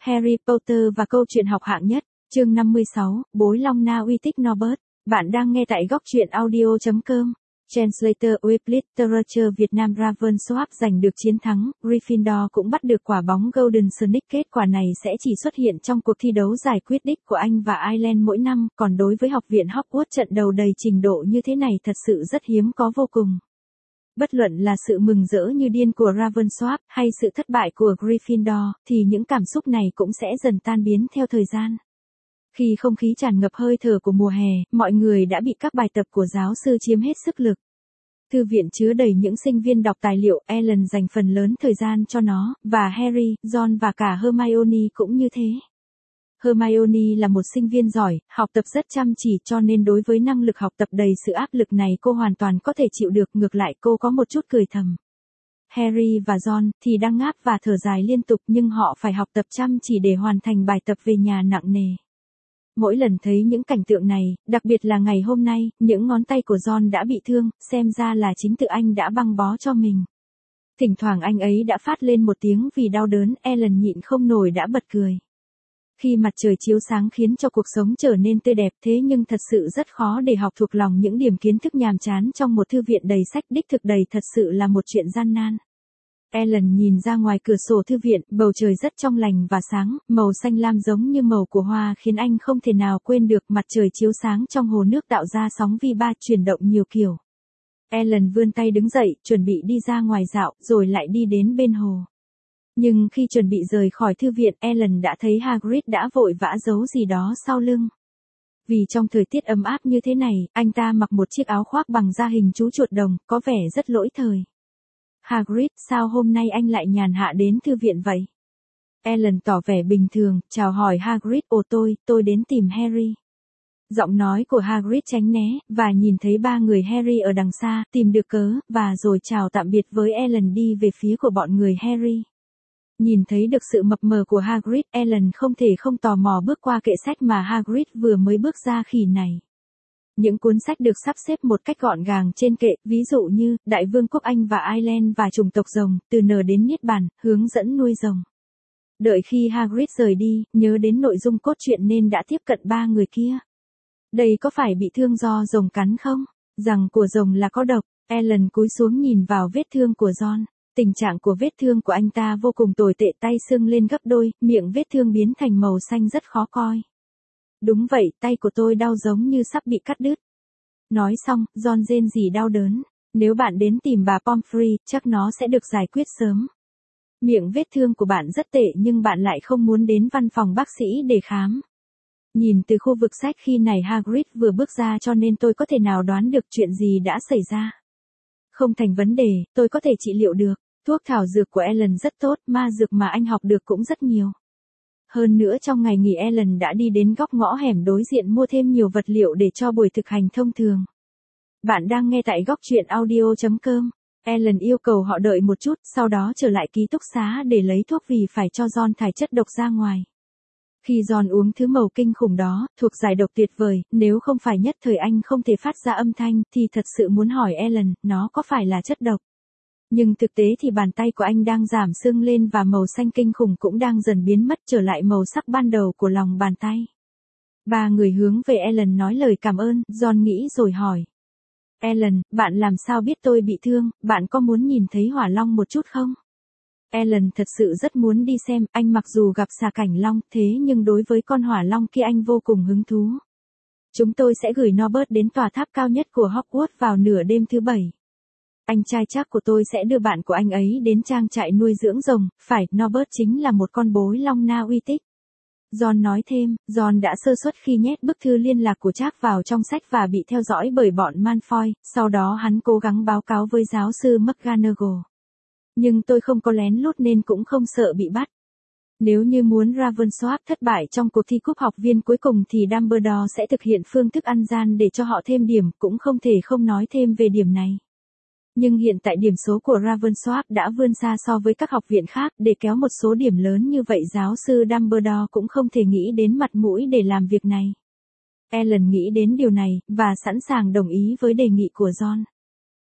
Harry Potter và câu chuyện học hạng nhất, chương 56, Bối Long Na uy tích Norbert. Bạn đang nghe tại góc truyện audio.com. Translator with Literature Việt Nam. Ravensworth giành được chiến thắng, Gryffindor cũng bắt được quả bóng Golden Snake. Kết quả này sẽ chỉ xuất hiện trong cuộc thi đấu giải Quidditch của Anh và Ireland mỗi năm, còn đối với học viện Hogwarts trận đầu đầy trình độ như thế này thật sự rất hiếm có vô cùng. Bất luận là sự mừng rỡ như điên của Ravensworth hay sự thất bại của Gryffindor, thì những cảm xúc này cũng sẽ dần tan biến theo thời gian. Khi không khí tràn ngập hơi thở của mùa hè, mọi người đã bị các bài tập của giáo sư chiếm hết sức lực. Thư viện chứa đầy những sinh viên đọc tài liệu, Ellen dành phần lớn thời gian cho nó, và Harry, Ron và cả Hermione cũng như thế. Hermione là một sinh viên giỏi, học tập rất chăm chỉ, cho nên đối với năng lực học tập đầy sự áp lực này cô hoàn toàn có thể chịu được, ngược lại cô có một chút cười thầm. Harry và Ron thì đang ngáp và thở dài liên tục, nhưng họ phải học tập chăm chỉ để hoàn thành bài tập về nhà nặng nề. Mỗi lần thấy những cảnh tượng này, đặc biệt là ngày hôm nay, những ngón tay của Ron đã bị thương, xem ra là chính tự anh đã băng bó cho mình. Thỉnh thoảng anh ấy đã phát lên một tiếng vì đau đớn, Ellen nhịn không nổi đã bật cười. Khi mặt trời chiếu sáng khiến cho cuộc sống trở nên tươi đẹp, thế nhưng thật sự rất khó để học thuộc lòng những điểm kiến thức nhàm chán trong một thư viện đầy sách, đích thực đầy thật sự là một chuyện gian nan. Ellen nhìn ra ngoài cửa sổ thư viện, bầu trời rất trong lành và sáng, màu xanh lam giống như màu của hoa khiến anh không thể nào quên được. Mặt trời chiếu sáng trong hồ nước tạo ra sóng vi ba chuyển động nhiều kiểu. Ellen vươn tay đứng dậy, chuẩn bị đi ra ngoài dạo, rồi lại đi đến bên hồ. Nhưng khi chuẩn bị rời khỏi thư viện, Ellen đã thấy Hagrid đã vội vã giấu gì đó sau lưng. Vì trong thời tiết ấm áp như thế này, anh ta mặc một chiếc áo khoác bằng da hình chú chuột đồng, có vẻ rất lỗi thời. Hagrid, sao hôm nay anh lại nhàn hạ đến thư viện vậy? Ellen tỏ vẻ bình thường, chào hỏi Hagrid. Ồ tôi đến tìm Harry. Giọng nói của Hagrid tránh né, và nhìn thấy ba người Harry ở đằng xa, tìm được cớ, và rồi chào tạm biệt với Ellen đi về phía của bọn người Harry. Nhìn thấy được sự mập mờ của Hagrid, Ellen không thể không tò mò bước qua kệ sách mà Hagrid vừa mới bước ra khi này. Những cuốn sách được sắp xếp một cách gọn gàng trên kệ, ví dụ như Đại vương quốc Anh và Ireland và chủng tộc rồng, từ N đến Niết Bàn, hướng dẫn nuôi rồng. Đợi khi Hagrid rời đi, nhớ đến nội dung cốt truyện nên đã tiếp cận ba người kia. Đây có phải bị thương do rồng cắn không? Rằng của rồng là có độc. Ellen cúi xuống nhìn vào vết thương của Ron. Tình trạng của vết thương của anh ta vô cùng tồi tệ, tay sưng lên gấp đôi, miệng vết thương biến thành màu xanh rất khó coi. Đúng vậy, tay của tôi đau giống như sắp bị cắt đứt. Nói xong, Ron rên rỉ đau đớn. Nếu bạn đến tìm bà Pomfrey, chắc nó sẽ được giải quyết sớm. Miệng vết thương của bạn rất tệ nhưng bạn lại không muốn đến văn phòng bác sĩ để khám. Nhìn từ khu vực sách khi này Hagrid vừa bước ra cho nên tôi có thể nào đoán được chuyện gì đã xảy ra. Không thành vấn đề, tôi có thể trị liệu được. Thuốc thảo dược của Ellen rất tốt, ma dược mà anh học được cũng rất nhiều. Hơn nữa trong ngày nghỉ Ellen đã đi đến góc ngõ hẻm đối diện mua thêm nhiều vật liệu để cho buổi thực hành thông thường. Bạn đang nghe tại góc truyện audio.com. Ellen yêu cầu họ đợi một chút, sau đó trở lại ký túc xá để lấy thuốc vì phải cho Ron thải chất độc ra ngoài. Khi Ron uống thứ màu kinh khủng đó, thuộc giải độc tuyệt vời, nếu không phải nhất thời anh không thể phát ra âm thanh, thì thật sự muốn hỏi Ellen, nó có phải là chất độc? Nhưng thực tế thì bàn tay của anh đang giảm sưng lên và màu xanh kinh khủng cũng đang dần biến mất trở lại màu sắc ban đầu của lòng bàn tay. Ba người hướng về Ellen nói lời cảm ơn, Ron nghĩ rồi hỏi. Ellen, bạn làm sao biết tôi bị thương, bạn có muốn nhìn thấy hỏa long một chút không? Ellen thật sự rất muốn đi xem, anh mặc dù gặp xà cảnh long, thế nhưng đối với con hỏa long kia anh vô cùng hứng thú. Chúng tôi sẽ gửi Norbert đến tòa tháp cao nhất của Hogwarts vào nửa đêm thứ Bảy. Anh trai chắc của tôi sẽ đưa bạn của anh ấy đến trang trại nuôi dưỡng rồng, phải, Norbert chính là một con bối long na uy tích. Ron nói thêm, Ron đã sơ suất khi nhét bức thư liên lạc của Trác vào trong sách và bị theo dõi bởi bọn Malfoy, sau đó hắn cố gắng báo cáo với giáo sư McGonagall. Nhưng tôi không có lén lút nên cũng không sợ bị bắt. Nếu như muốn Ravensworth thất bại trong cuộc thi cúp học viên cuối cùng thì Dumbledore sẽ thực hiện phương thức ăn gian để cho họ thêm điểm, cũng không thể không nói thêm về điểm này. Nhưng hiện tại điểm số của Ravensworth đã vươn xa so với các học viện khác, để kéo một số điểm lớn như vậy giáo sư Dumbledore cũng không thể nghĩ đến mặt mũi để làm việc này. Ellen nghĩ đến điều này, và sẵn sàng đồng ý với đề nghị của Ron.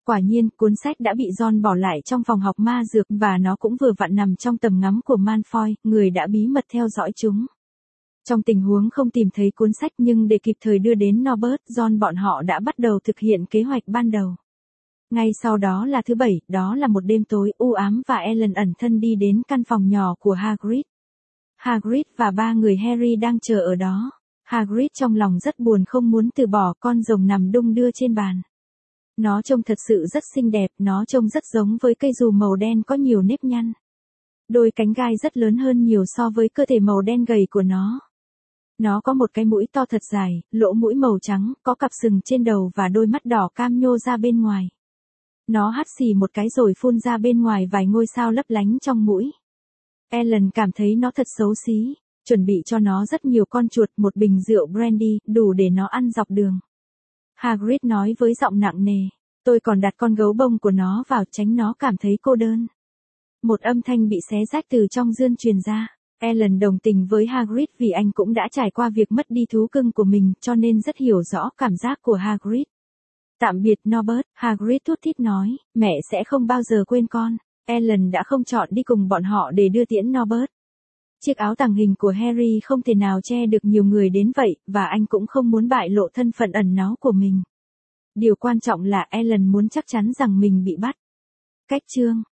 Quả nhiên, cuốn sách đã bị John bỏ lại trong phòng học ma dược và nó cũng vừa vặn nằm trong tầm ngắm của Malfoy, người đã bí mật theo dõi chúng. Trong tình huống không tìm thấy cuốn sách nhưng để kịp thời đưa đến Norbert, John bọn họ đã bắt đầu thực hiện kế hoạch ban đầu. Ngay sau đó là thứ Bảy, đó là một đêm tối u ám và Ellen ẩn thân đi đến căn phòng nhỏ của Hagrid. Hagrid và ba người Harry đang chờ ở đó. Hagrid trong lòng rất buồn không muốn từ bỏ con rồng nằm đung đưa trên bàn. Nó trông thật sự rất xinh đẹp, nó trông rất giống với cây dù màu đen có nhiều nếp nhăn. Đôi cánh gai rất lớn hơn nhiều so với cơ thể màu đen gầy của nó. Nó có một cái mũi to thật dài, lỗ mũi màu trắng, có cặp sừng trên đầu và đôi mắt đỏ cam nhô ra bên ngoài. Nó hắt xì một cái rồi phun ra bên ngoài vài ngôi sao lấp lánh trong mũi. Ellen cảm thấy nó thật xấu xí, chuẩn bị cho nó rất nhiều con chuột, một bình rượu brandy, đủ để nó ăn dọc đường. Hagrid nói với giọng nặng nề, tôi còn đặt con gấu bông của nó vào tránh nó cảm thấy cô đơn. Một âm thanh bị xé rách từ trong giươn truyền ra. Ellen đồng tình với Hagrid vì anh cũng đã trải qua việc mất đi thú cưng của mình cho nên rất hiểu rõ cảm giác của Hagrid. Tạm biệt Norbert, Hagrid thút thít nói, mẹ sẽ không bao giờ quên con. Ellen đã không chọn đi cùng bọn họ để đưa tiễn Norbert. Chiếc áo tàng hình của Harry không thể nào che được nhiều người đến vậy, và anh cũng không muốn bại lộ thân phận ẩn náu của mình. Điều quan trọng là Ellen muốn chắc chắn rằng mình bị bắt. Cách chương